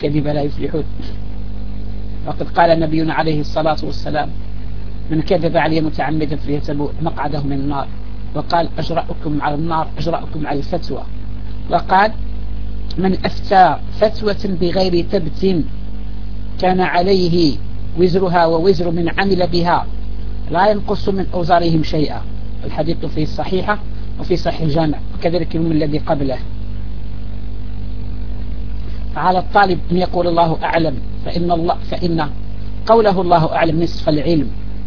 كذب لا يفلحون. وقد قال نبينا عليه الصلاة والسلام: من كذب علي متعمدا فليتبوأ مقعده من النار. وقال: أجرأكم على النار أجرأكم على الفتوى. وقال: من أفتى فتوى بغير تبت كان عليه وزرها ووزر من عمل بها لا ينقص من أوزارهم شيئا. الحديث في الصحيحة وفي صحيح الجامع، وكذلك اليوم الذي قبله. فعلى الطالب أن يقول الله أعلم، فإن قوله الله أعلم نصف العلم.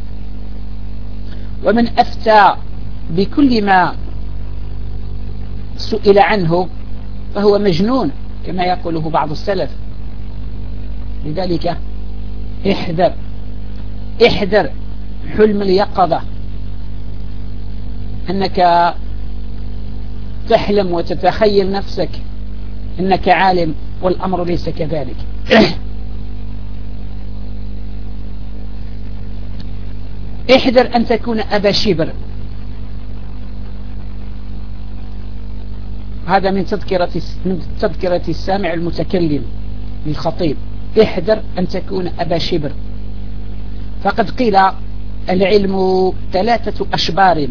ومن أفتى بكل ما سئل عنه فهو مجنون كما يقوله بعض السلف. لذلك احذر حلم اليقظة، أنك تحلم وتتخيل نفسك أنك عالم والأمر ليس كذلك. احذر أن تكون أبا شبر. هذا من تذكرة السامع المتكلم للخطيب. احذر أن تكون أبا شبر. فقد قيل العلم 3 أشبار.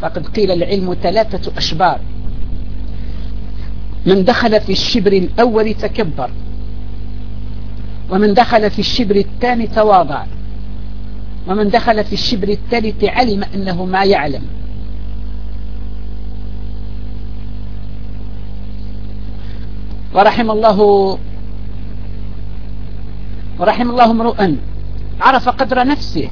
من دخل في الشبر الأول تكبر، ومن دخل في الشبر الثاني تواضع، ومن دخل في الشبر الثالث علم أنه ما يعلم. ورحم الله امرؤا عرف قدر نفسه.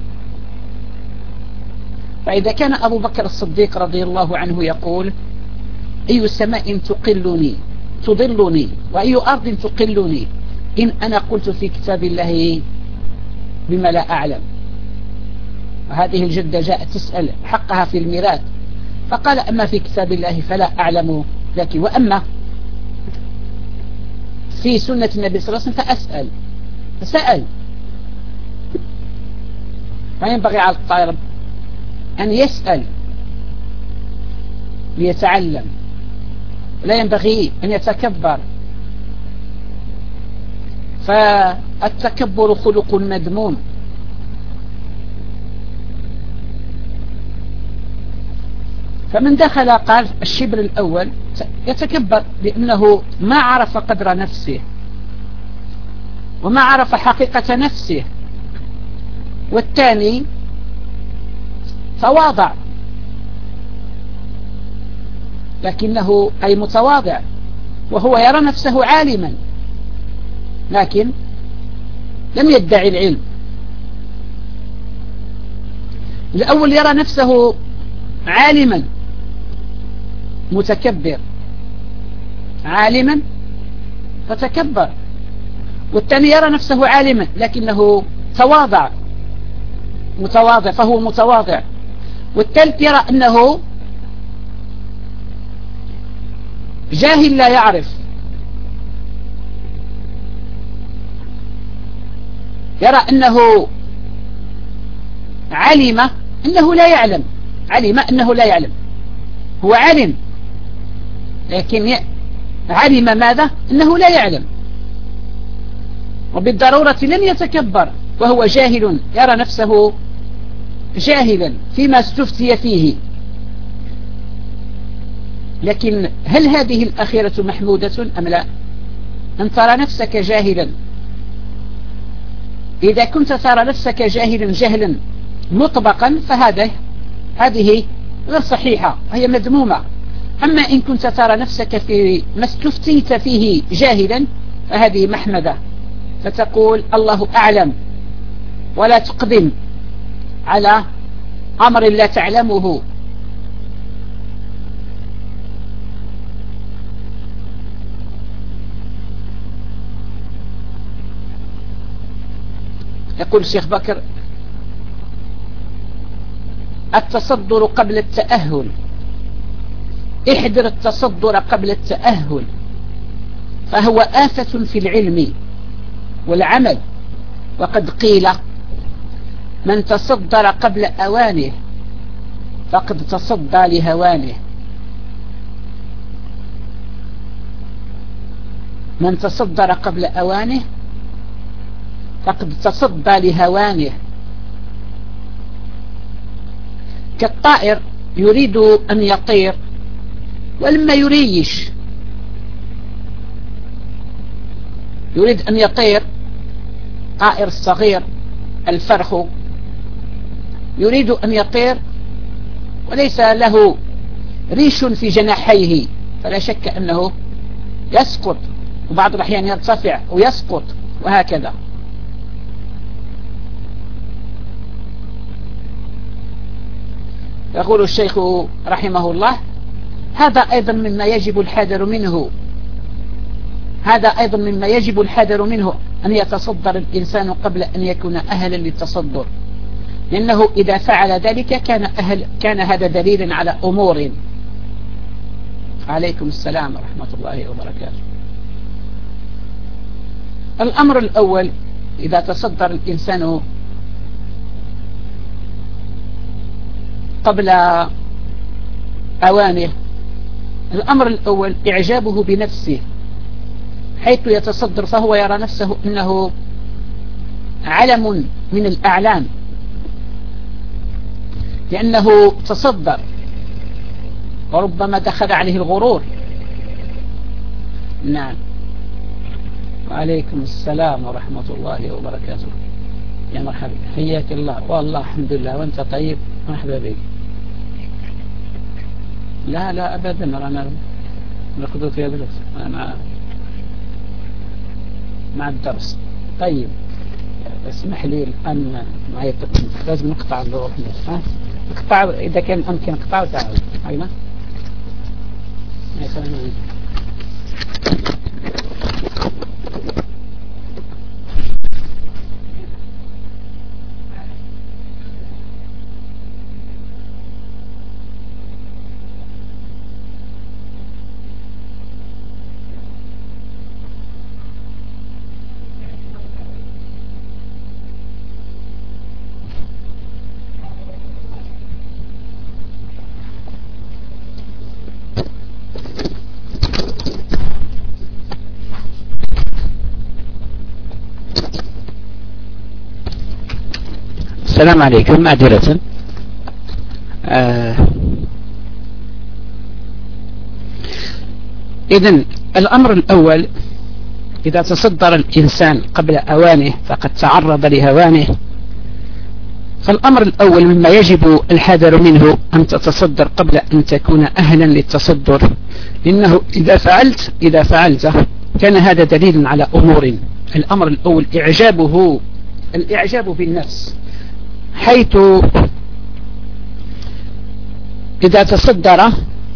فإذا كان أبو بكر الصديق رضي الله عنه يقول: أي سماء تضلني وأي أرض تقلني إن أنا قلت في كتاب الله بما لا أعلم. وهذه الجدة جاءت تسأل حقها في الميراث، فقال: أما في كتاب الله فلا أعلم لك، وأما في سنة النبي صلى الله عليه وسلم فسأل. فينبغي على الطالب أن يسأل ليتعلم، لا ينبغي أن يتكبر، فالتكبر خلق مذموم. فمن دخل قال الشبر الأول يتكبر لأنه ما عرف قدر نفسه وما عرف حقيقة نفسه. والثاني تواضع، لكنه أي متواضع وهو يرى نفسه عالما لكن لم يدعي العلم. الأول يرى نفسه عالما متكبر، عالما فتكبر. والثاني يرى نفسه عالما لكنه متواضع فهو متواضع. والثالث يرى أنه جاهل لا يعرف، يرى أنه علم أنه لا يعلم، هو علم لكن علم ماذا؟ أنه لا يعلم. وبالضرورة لن يتكبر وهو جاهل، يرى نفسه جاهلا فيما استفتي فيه. لكن هل هذه الأخيرة محمودة أم لا؟ أن ترى نفسك جاهلا. إذا كنت ترى نفسك جاهلا جهلا مطبقا هذه غير صحيحة، هي مذمومة. أما إن كنت ترى نفسك في ما استفتيت فيه جاهلا فهذه محمدة، فتقول الله أعلم ولا تقدم على أمر لا تعلمه. يقول الشيخ بكر: التصدر قبل التأهل. احذر التصدر قبل التأهل، فهو آفة في العلم والعمل. وقد قيل: من تصدر قبل أوانه فقد تصدى لهوانه. من تصدر قبل أوانه فقد تصدى لهوانه، كالطائر يريد أن يطير ولما يريش، يريد أن يطير طائر الصغير الفرخ يريد أن يطير وليس له ريش في جناحيه، فلا شك أنه يسقط، وبعض الأحيان يرتفع ويسقط وهكذا. يقول الشيخ رحمه الله: هذا أيضا مما يجب الحذر منه، هذا أيضا مما يجب الحذر منه أن يتصدر الإنسان قبل أن يكون أهلا للتصدر، لأنه إذا فعل ذلك كان هذا دليلا على أمور. عليكم السلام ورحمة الله وبركاته. الأمر الأول إذا تصدر الإنسان قبل أوانه، الأمر الأول إعجابه بنفسه، حيث يتصدر فهو يرى نفسه أنه علم من الأعلام، لأنه تصدر وربما دخل عليه الغرور. نعم. وعليكم السلام ورحمة الله وبركاته. يا مرحبا، حياك الله. والله الحمد لله، وانت طيب؟ مرحبا بك. لا لا أبدا، أنا نأخذ في هذا أنا مع الدرس. طيب اسمح لي الآن معي لازم نقطع الروح. نقطع إذا كان أمكن نقطع وتعالوا. أيوة. السلام عليكم. معذرة. إذن الأمر الأول إذا تصدر الإنسان قبل أوانه فقد تعرض لهوانه، فالأمر الأول مما يجب الحذر منه أن تتصدر قبل أن تكون أهلا للتصدر، لأنه إذا فعلته كان هذا دليل على أمور. الأمر الأول الإعجاب بالنفس، حيث إذا تصدر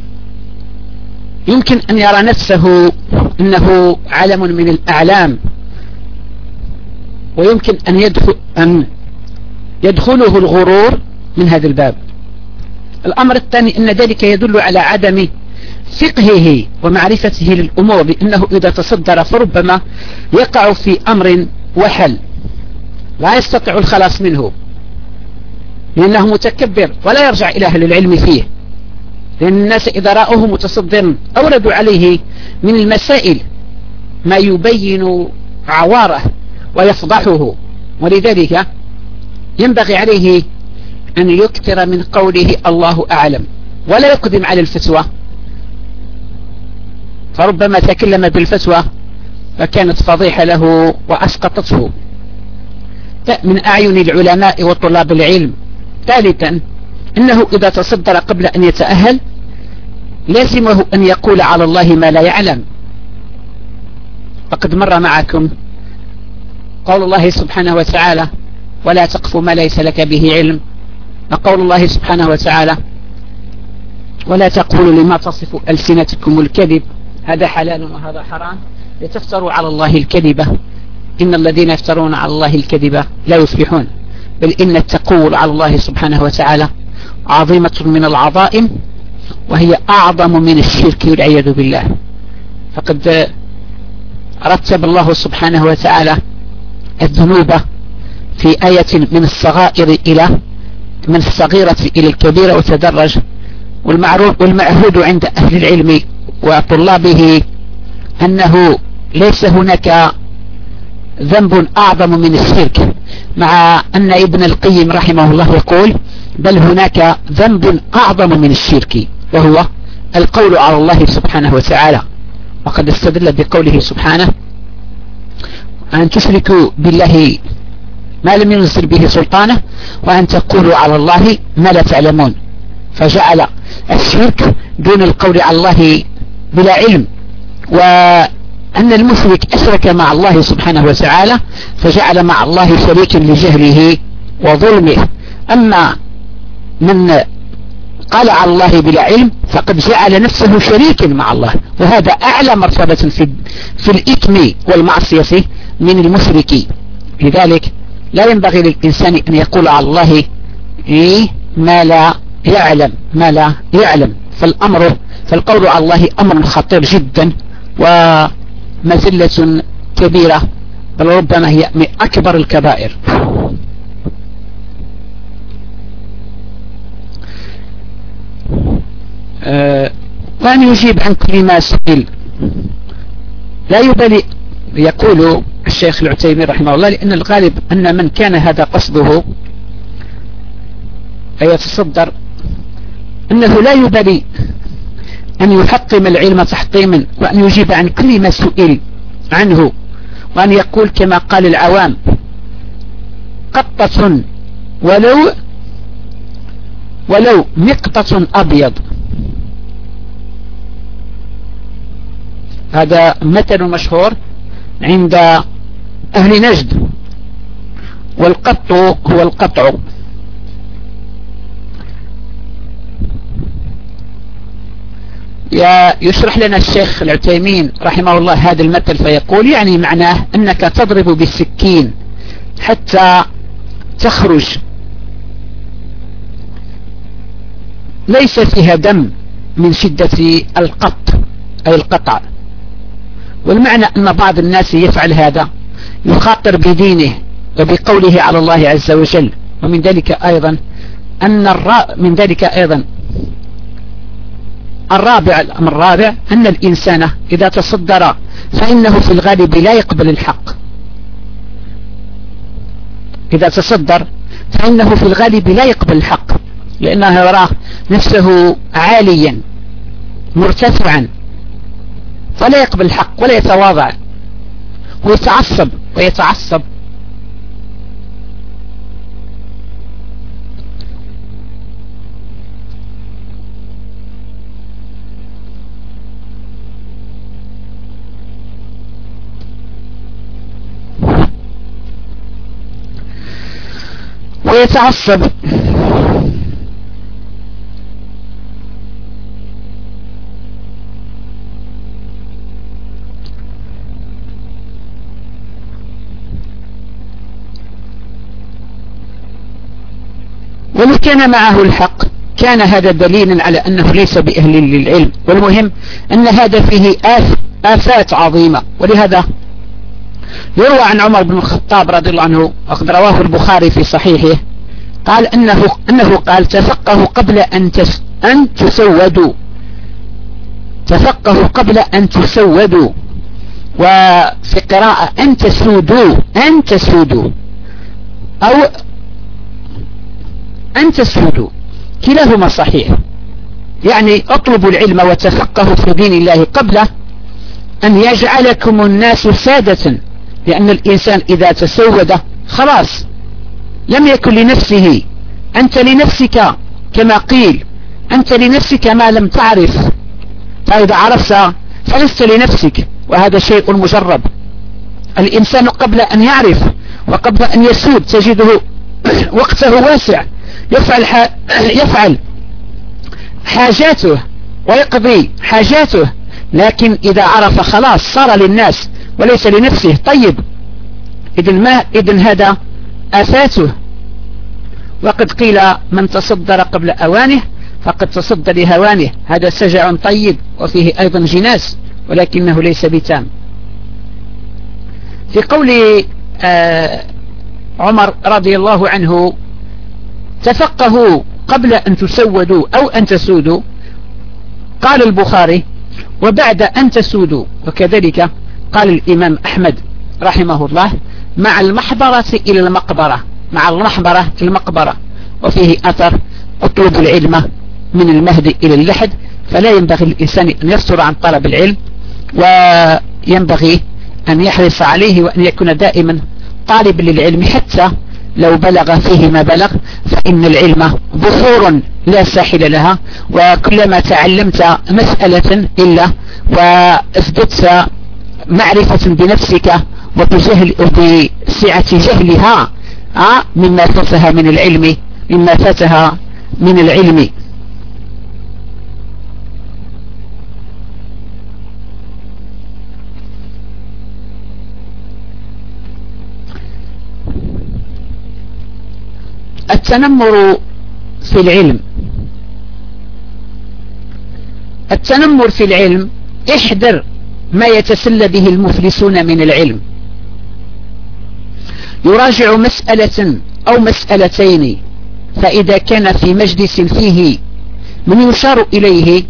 يمكن أن يرى نفسه أنه علم من الأعلام، ويمكن أن يدخله الغرور من هذا الباب. الأمر الثاني أن ذلك يدل على عدم فقهه ومعرفته للأمور، لأنه إذا تصدر فربما يقع في أمر وحل لا يستطيع الخلاص منه، لأنه متكبر ولا يرجع إلى أهل العلم فيه، لأن الناس إذا رأوه متصدرا أوردوا عليه من المسائل ما يبين عواره ويفضحه، ولذلك ينبغي عليه أن يكثر من قوله الله أعلم ولا يقدم على الفتوى، فربما تكلم بالفتوى فكانت فضيحة له وأسقطته من أعين العلماء وطلاب العلم. ثالثا إنه إذا تصدر قبل أن يتأهل لازمه أن يقول على الله ما لا يعلم. فقد مر معكم قول الله سبحانه وتعالى: ولا تقف ما ليس لك به علم، وقول الله سبحانه وتعالى: ولا تقولوا لما تصف ألسنتكم الكذب هذا حلال وهذا حرام لتفتروا على الله الكذبة إن الذين يفترون على الله الكذبة لا يفلحون. بل إن التقول على الله سبحانه وتعالى عظيمة من العظائم، وهي أعظم من الشرك والعياذ بالله. فقد رتب الله سبحانه وتعالى الذنوب في آية من الصغيرة إلى الكبيرة وتدرج. والمعهود عند أهل العلم وطلابه أنه ليس هناك ذنب أعظم من الشرك، مع أن ابن القيم رحمه الله يقول بل هناك ذنب أعظم من الشرك، وهو القول على الله سبحانه وتعالى. وقد استدل بقوله سبحانه أن تشركوا بالله ما لم ينزل به سلطانه وأن تقولوا على الله ما لا تعلمون، فجعل الشرك دون القول على الله بلا علم، وأن المشرك أشرك مع الله سبحانه وتعالى فجعل مع الله شريكا لجهله وظلمه. أما من قال على الله بلا علم فقد جعل نفسه شريكا مع الله، وهذا أعلى مرتبة في الإثم والمعصية من المشرك. لذلك لا ينبغي للإنسان أن يقول على الله ما لا يعلم. فالقول على الله أمر خطير جدا ومزلة كبيرة، بل ربما هي من أكبر الكبائر. وأن يجيب عن كل ما سئل لا يبالي. يقول الشيخ العثيمين رحمه الله لأن الغالب أن من كان هذا قصده أن يتصدر أنه لا يبالي أن يحطم العلم تحطيما، وأن يجيب عن كل ما سئل عنه، وأن يقول كما قال العوام قطة ولو مقطة أبيض. هذا مثل مشهور عند أهل نجد، والقط هو القطع. يشرح لنا الشيخ العثيمين رحمه الله هذا المثل فيقول يعني معناه أنك تضرب بالسكين حتى تخرج ليس فيها دم من شدة القط أي القطع. والمعنى أن بعض الناس يفعل هذا يخاطر بدينه وبقوله على الله عز وجل. ومن ذلك أيضا الأمر الرابع أن الإنسان إذا تصدر فإنه في الغالب لا يقبل الحق. إذا تصدر فإنه في الغالب لا يقبل الحق، لأنه يراه نفسه عاليا مرتفعا فلا يقبل الحق ولا يتواضع ويتعصب. ومن كان معه الحق كان هذا دليلا على أنه ليس بأهل للعلم. والمهم أن هذا فيه آفات عظيمة. ولهذا يروى عن عمر بن الخطاب رضي الله عنه وقد رواه البخاري في صحيحه قال أنه قال تفقهوا قبل أن تسودوا. تفقهوا قبل أن تسودوا، وفي قراءة أن تسودوا أو أن تسودوا، كلاهما صحيح. يعني اطلبوا العلم وتفقهوا في دين الله قبل أن يجعلكم الناس سادة، لأن الإنسان إذا تسود خلاص لم يكن لنفسه. أنت لنفسك كما قيل، أنت لنفسك ما لم تعرف، فإذا عرفت فلست لنفسك، وهذا شيء مجرب. الإنسان قبل أن يعرف وقبل أن يسود تجده وقته واسع، يفعل حاجاته ويقضي حاجاته، لكن إذا عرف خلاص صار للناس وليس لنفسه. طيب إذن هذا آفاته. وقد قيل من تصدر قبل أوانه فقد تصدر لهوانه. هذا سجع طيب وفيه أيضا جناس ولكنه ليس بتام. في قول عمر رضي الله عنه تفقهوا قبل أن تسودوا أو أن تسودوا، قال البخاري وبعد أن تسودوا، وكذلك قال الإمام أحمد رحمه الله: مع المحبرة إلى المقبرة، مع المحبرة إلى المقبرة. وفيه أثر: اطلب العلم من المهد إلى اللحد. فلا ينبغي الإنسان أن يفتر عن طلب العلم، وينبغي أن يحرص عليه وأن يكون دائما طالب للعلم، حتى لو بلغ فيه ما بلغ، فإن العلم بحور لا ساحل لها. وكلما تعلمت مسألة إلا وازددت معرفة بنفسك وبسعة جهلها مما فاتها من العلم، مما فاتها من العلم. التنمر في العلم. التنمر في العلم: احذر ما يتسلى به المفلسون من العلم. يراجع مسألة أو مسألتين، فإذا كان في مجلس فيه من يشار إليه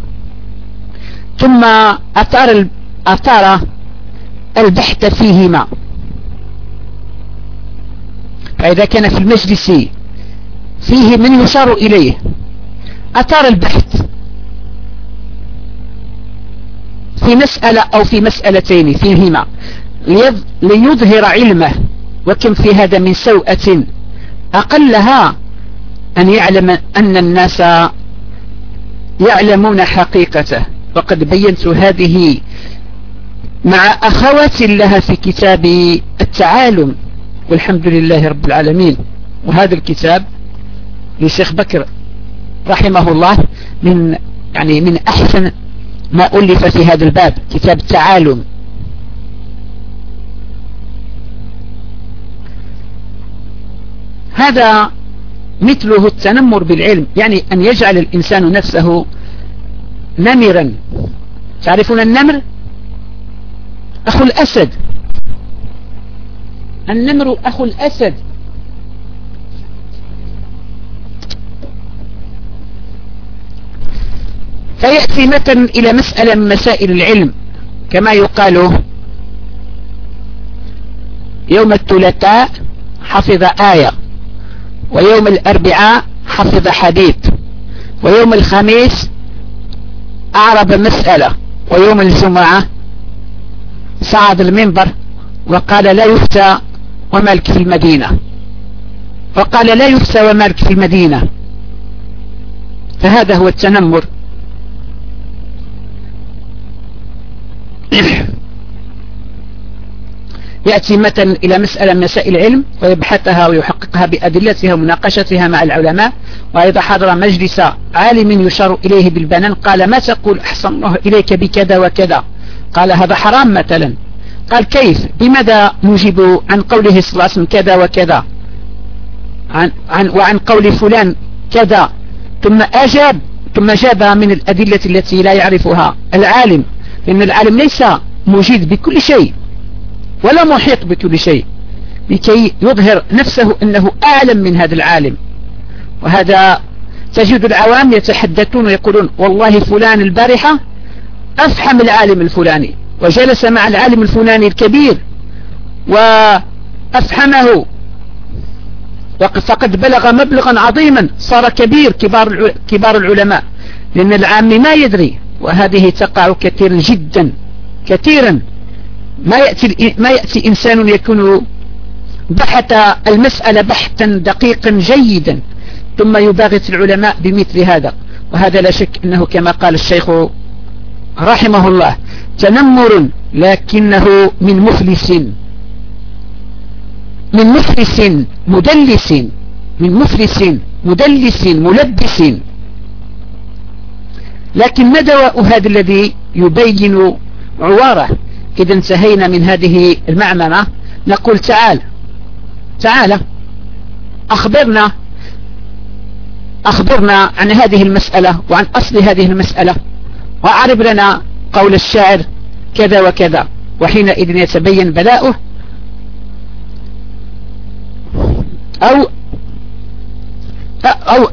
ثم أثار البحث فيهما، فإذا كان في المجلس فيه من يشار إليه أثار البحث في مسألة أو في مسألتين فيهما ليظهر علمه، وكم في هذا من سوءة أقلها أن يعلم أن الناس يعلمون حقيقته. وقد بينت هذه مع أخوات لها في كتاب التعالم، والحمد لله رب العالمين. وهذا الكتاب للشيخ بكر رحمه الله من أحسن ما ألف في هذا الباب، كتاب التعالم. هذا مثله التنمر بالعلم، يعني أن يجعل الإنسان نفسه نمرا. تعرفون النمر؟ أخو الأسد. النمر أخو الأسد. فيأتي مثلا إلى مسألة من مسائل العلم، كما يقال: يوم الثلاثاء حفظ آية، ويوم الأربعاء حفظ حديث، ويوم الخميس أعرب مسألة، ويوم الجمعة صعد المنبر وقال لا يفتى ومالك في المدينة، وقال لا يفتى ومالك في المدينة. فهذا هو التنمر. يأتي مثلا إلى مسألة من مسائل العلم ويبحثها ويحققها بأدلتها ومناقشتها مع العلماء، وإذا حضر مجلس عالم يشار إليه بالبنان قال: ما تقول؟ أحسن الله إليك بكذا وكذا. قال: هذا حرام مثلا. قال: كيف؟ بماذا نجيب عن قوله صلى الله عليه وسلم كذا وكذا، وعن قول فلان كذا؟ ثم جاب من الأدلة التي لا يعرفها العالم، لأن العالم ليس مجيد بكل شيء ولا محيط بكل شيء، لكي يظهر نفسه أنه أعلم من هذا العالم. وهذا تجد العوام يتحدثون ويقولون: والله فلان البارحة أفحم العالم الفلاني، وجلس مع العالم الفلاني الكبير وأفحمه، فقد بلغ مبلغا عظيما، صار كبار العلماء، لأن العام ما يدري. وهذه تقع كثيرا جدا، كثيرا. ما يأتي إنسان يكون بحث المسألة بحثا دقيقا جيدا ثم يباغت العلماء بمثل هذا. وهذا لا شك أنه كما قال الشيخ رحمه الله: تنمر، لكنه من مفلس مدلس ملبس. لكن ما دواء هذا الذي يبين عواره؟ إذا انتهينا من هذه المعمعة نقول: تعال أخبرنا عن هذه المسألة وعن أصل هذه المسألة، وأعرب لنا قول الشاعر كذا وكذا. وحينئذ يتبين بلاؤه. أو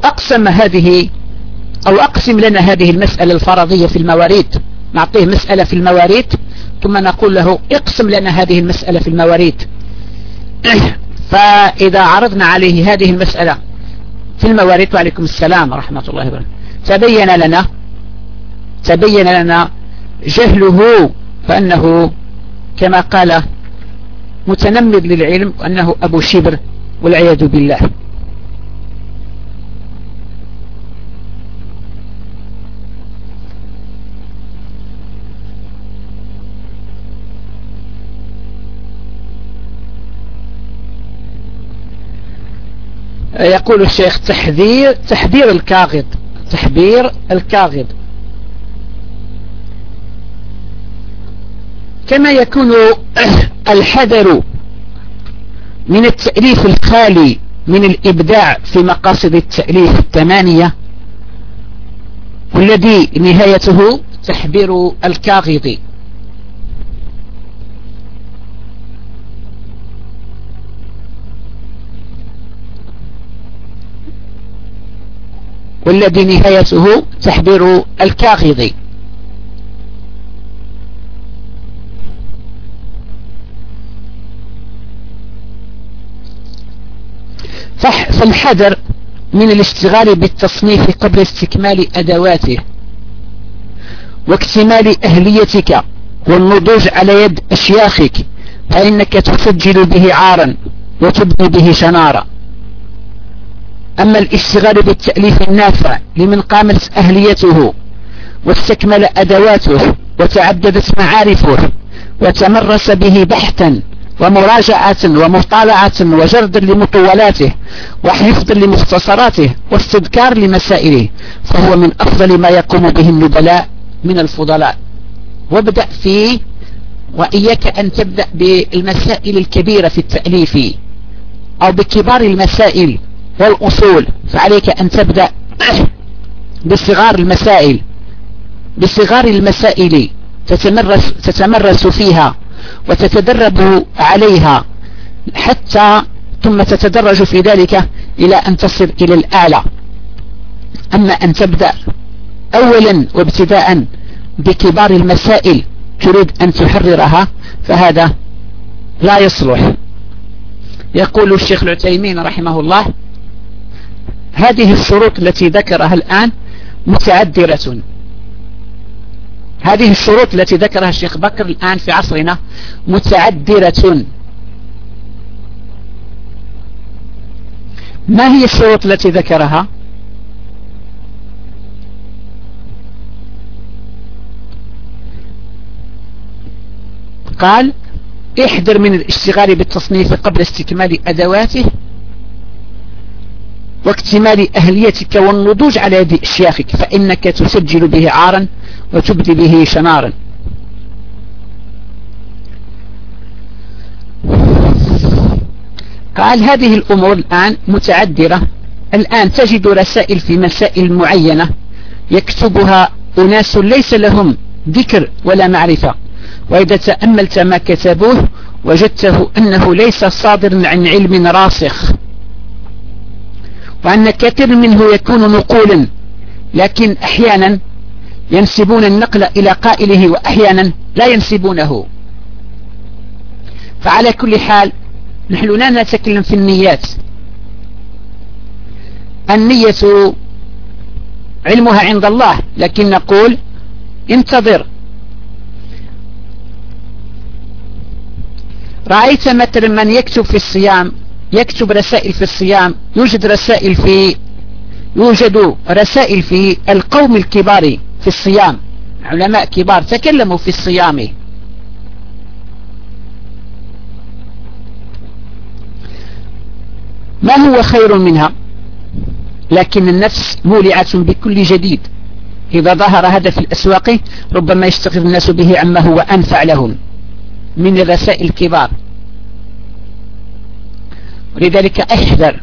أقسم لنا هذه المسألة الفرضية في المواريث، نعطيه مسألة في المواريث ثم نقول له اقسم لنا هذه المسألة في المواريث. فإذا عرضنا عليه هذه المسألة في المواريث، وعليكم السلام ورحمة الله وبركاته، تبين لنا جهله، فأنه كما قال متنمذ للعلم، وأنه أبو شبر والعياذ بالله. يقول الشيخ تحذير الكاغد كما يكون الحذر من التأليف الخالي من الإبداع في مقاصد التأليف الثمانية، والذي نهايته تحذير الكاغد. والذي نهايته تحذير الكاغد. فالحذر من الاشتغال بالتصنيف قبل استكمال أدواته واكتمال أهليتك والنضوج على يد أشياخك، فإنك تسجل به عارا وتبني به شنارا. أما الاشتغال بالتأليف النافع لمن قامت أهليته واستكمل أدواته وتعددت معارفه وتمرس به بحثا ومراجعة ومطالعة وجرد لمطولاته وحفظ لمختصراته واستذكار لمسائله، فهو من أفضل ما يقوم به النبلاء من الفضلاء. وابدأ فيه، وإياك أن تبدأ بالمسائل الكبيرة في التأليف أو بكبار المسائل والأصول، فعليك أن تبدأ بصغار المسائل تتمرس فيها وتتدرب عليها، حتى ثم تتدرج في ذلك إلى أن تصل إلى الأعلى. أما أن تبدأ أولا وابتداء بكبار المسائل تريد أن تحررها، فهذا لا يصلح. يقول الشيخ العثيمين رحمه الله: هذه الشروط التي ذكرها الآن متعذرة. هذه الشروط التي ذكرها الشيخ بكر الآن في عصرنا متعذرة. ما هي الشروط التي ذكرها؟ قال: احذر من الاشتغال بالتصنيف قبل استكمال أدواته واكتمال أهليتك والنضوج على يد أشياخك، فإنك تسجل به عارا وتبدي به شنارا. قال: هذه الأمور الآن متعذرة. الآن تجد رسائل في مسائل معينة يكتبها أناس ليس لهم ذكر ولا معرفة، وإذا تأملت ما كتبوه وجدته أنه ليس صادر عن علم راسخ، وأن كثير منه يكون نقولا، لكن أحيانا ينسبون النقل إلى قائله وأحيانا لا ينسبونه. فعلى كل حال نحن لا نتكلم في النيات. النية علمها عند الله، لكن نقول انتظر. رأيت مثلا من يكتب في الصيام، يكتب رسائل في الصيام، يوجد رسائل في القوم الكبار في الصيام، علماء كبار تكلموا في الصيام. ما هو خير منها؟ لكن النفس مولعة بكل جديد. إذا ظهر هذا في الأسواق ربما يشتغل الناس به عما هو أنفع لهم من الرسائل الكبار. ولذلك احذر.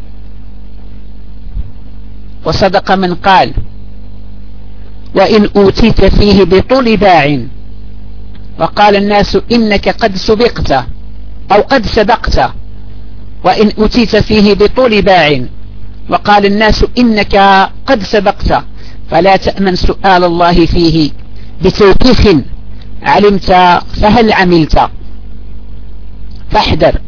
وصدق من قال: وإن أوتيت فيه بطول باع وقال الناس إنك قد سبقت أو قد سبقت. وإن أوتيت فيه بطول باع وقال الناس إنك قد سبقت، فلا تأمن سؤال الله فيه بتوبيخ علمت فهل عملت، فاحذر.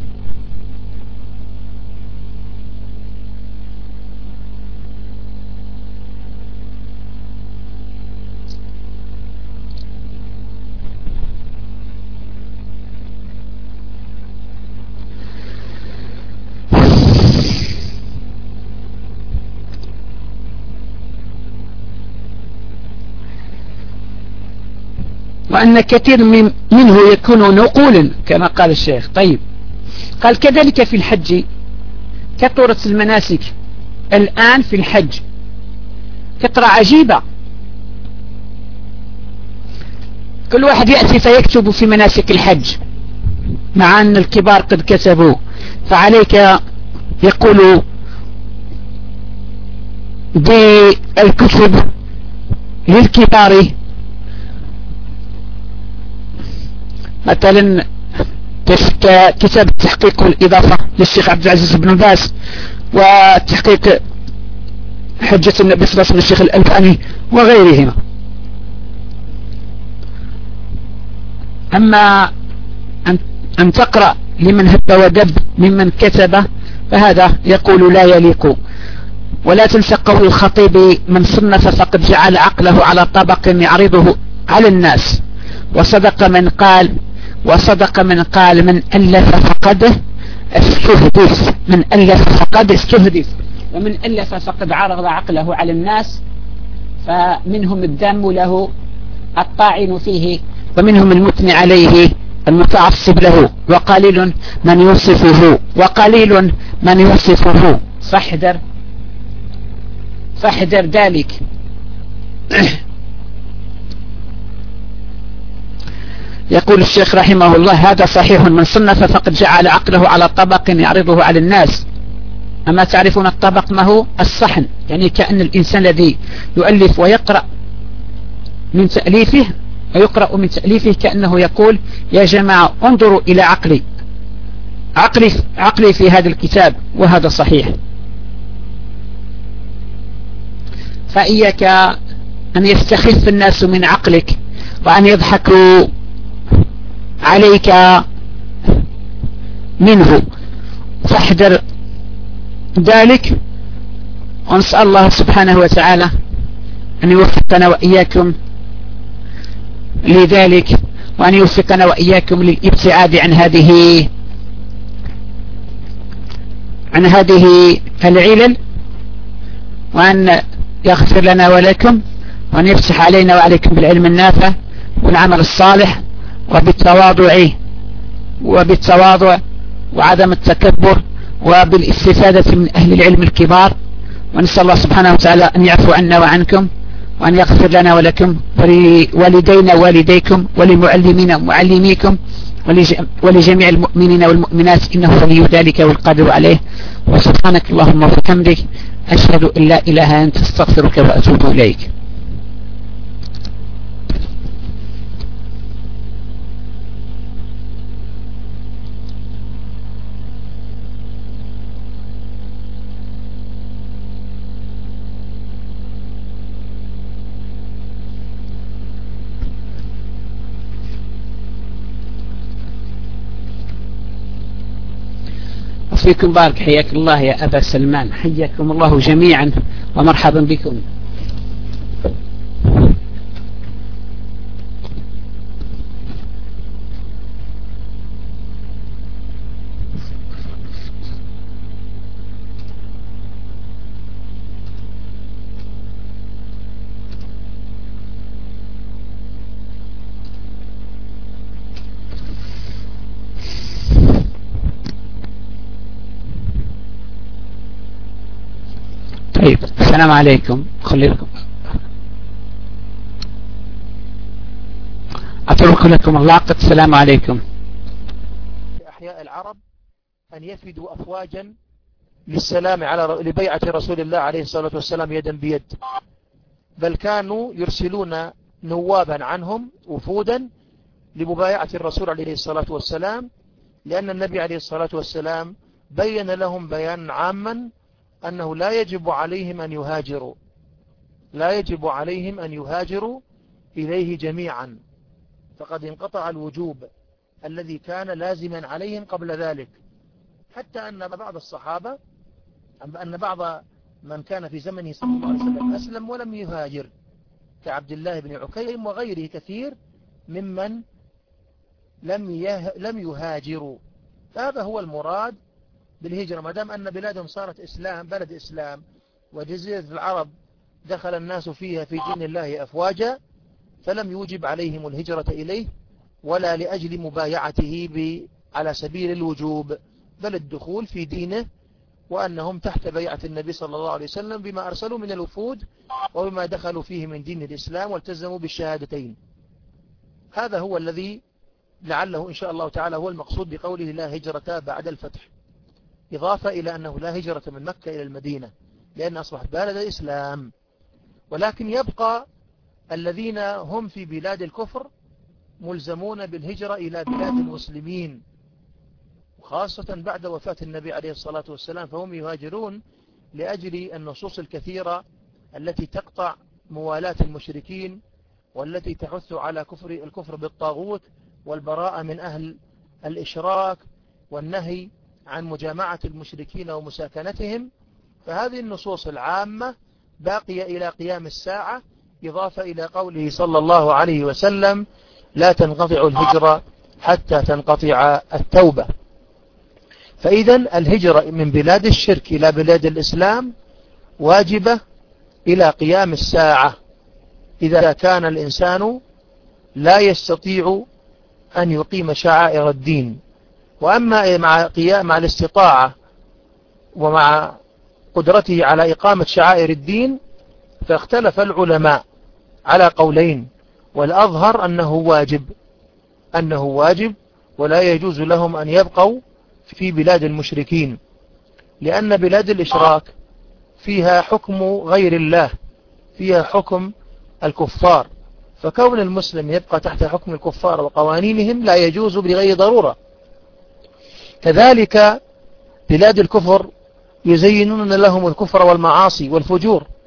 وأن كثير منه يكون نقولا كما قال الشيخ. طيب، قال كذلك في الحج كثرت المناسك الآن في الحج كثرة عجيبة، كل واحد يأتي فيكتب في مناسك الحج مع أن الكبار قد كتبوا، فعليك يقول بالكتب للكبار، مثلا كتاب التحقيق والإضافة للشيخ عبد العزيز بن باز، وتحقيق حجة النبي صلى الله عليه وسلم للشيخ الألباني وغيرهما. أما أن تقرأ لمن هب ودب ممن كتب فهذا يقول لا يليق. ولا تنسى قول الخطيب: من صنف فقد جعل عقله على طبق يعرضه على الناس. وصدق من قال من ألف فقد استهدف، من ألف فقد استهدف، ومن ألف فقد عرض عقله على الناس. فمنهم الدام له الطاعن فيه، ومنهم المثني عليه المتعصب له، وقليل من يوصفه فاحذر ذلك. يقول الشيخ رحمه الله: هذا صحيح، من صنف فقد جعل عقله على طبق يعرضه على الناس. أما تعرفون الطبق ما هو؟ الصحن، يعني كأن الإنسان الذي يؤلف ويقرأ من تأليفه كأنه يقول: يا جماعة انظروا إلى عقلي في هذا الكتاب، وهذا صحيح. فإياك أن يستخف الناس من عقلك وأن يضحكوا عليك منه، فاحذر ذلك. ونسأل الله سبحانه وتعالى أن يوفقنا وإياكم لذلك، وأن يوفقنا وإياكم للابتعاد عن هذه العلل، وأن يغفر لنا ولكم، وأن يفتح علينا وعليكم بالعلم النافع والعمل الصالح، وبالتواضع وعدم التكبر، وبالاستفادة من أهل العلم الكبار. ونسأل الله سبحانه وتعالى أن يعفو عنا وعنكم، وأن يغفر لنا ولكم، ولوالدينا ووالديكم، ولمعلمينا ومعلميكم، ولجميع المؤمنين والمؤمنات، إنه ولي ذلك والقادر عليه. وسبحانك اللهم وبحمدك، أشهد أن لا إله إلا أنت، أستغفرك وأتوب إليك. فيكم بارك، حياك الله يا أبا سلمان، حياكم الله جميعا ومرحبا بكم. طيب، السلام عليكم. خليكم أترك لكم اللاقط. السلام عليكم. أحياء العرب أن يفدوا أفواجا للسلام لبيعة رسول الله عليه الصلاة والسلام يدا بيد، بل كانوا يرسلون نوابا عنهم وفودا لمبايعة الرسول عليه الصلاة والسلام، لأن النبي عليه الصلاة والسلام بين لهم بيانا عاما أنه لا يجب عليهم أن يهاجروا إليه جميعا، فقد انقطع الوجوب الذي كان لازما عليهم قبل ذلك، حتى أن بعض الصحابة أن بعض من كان في زمنه صلى الله عليه وسلم أسلم ولم يهاجر، كعبد الله بن عكيم وغيره كثير ممن لم يهاجروا. هذا هو المراد بالهجرة، ما دام أن بلادهم صارت إسلام، بلد إسلام، وجزيرة العرب دخل الناس فيها في دين الله أفواجا، فلم يوجب عليهم الهجرة إليه ولا لأجل مبايعته على سبيل الوجوب، بل الدخول في دينه، وأنهم تحت بيعة النبي صلى الله عليه وسلم بما أرسلوا من الوفود وبما دخلوا فيه من دين الإسلام والتزموا بالشهادتين. هذا هو الذي لعله إن شاء الله تعالى هو المقصود بقوله لا هجرة بعد الفتح، إضافة إلى أنه لا هجرة من مكة إلى المدينة لأن أصبحت بلد الإسلام. ولكن يبقى الذين هم في بلاد الكفر ملزمون بالهجرة إلى بلاد المسلمين، وخاصة بعد وفاة النبي عليه الصلاة والسلام، فهم يهاجرون لأجل النصوص الكثيرة التي تقطع موالاة المشركين، والتي تحث على الكفر بالطاغوت والبراءة من أهل الإشراك والنهي عن مجامعة المشركين ومساكنتهم. فهذه النصوص العامة باقية إلى قيام الساعة، إضافة إلى قوله صلى الله عليه وسلم لا تنقطع الهجرة حتى تنقطع التوبة. فإذا الهجرة من بلاد الشرك إلى بلاد الإسلام واجبة إلى قيام الساعة إذا كان الإنسان لا يستطيع أن يقيم شعائر الدين. وأما مع الاستطاعة ومع قدرته على إقامة شعائر الدين فاختلف العلماء على قولين، والأظهر أنه واجب ولا يجوز لهم أن يبقوا في بلاد المشركين، لأن بلاد الإشراك فيها حكم غير الله، فيها حكم الكفار، فكون المسلم يبقى تحت حكم الكفار وقوانينهم لا يجوز بغير ضرورة. كذلك بلاد الكفر يزينون لهم الكفر والمعاصي والفجور،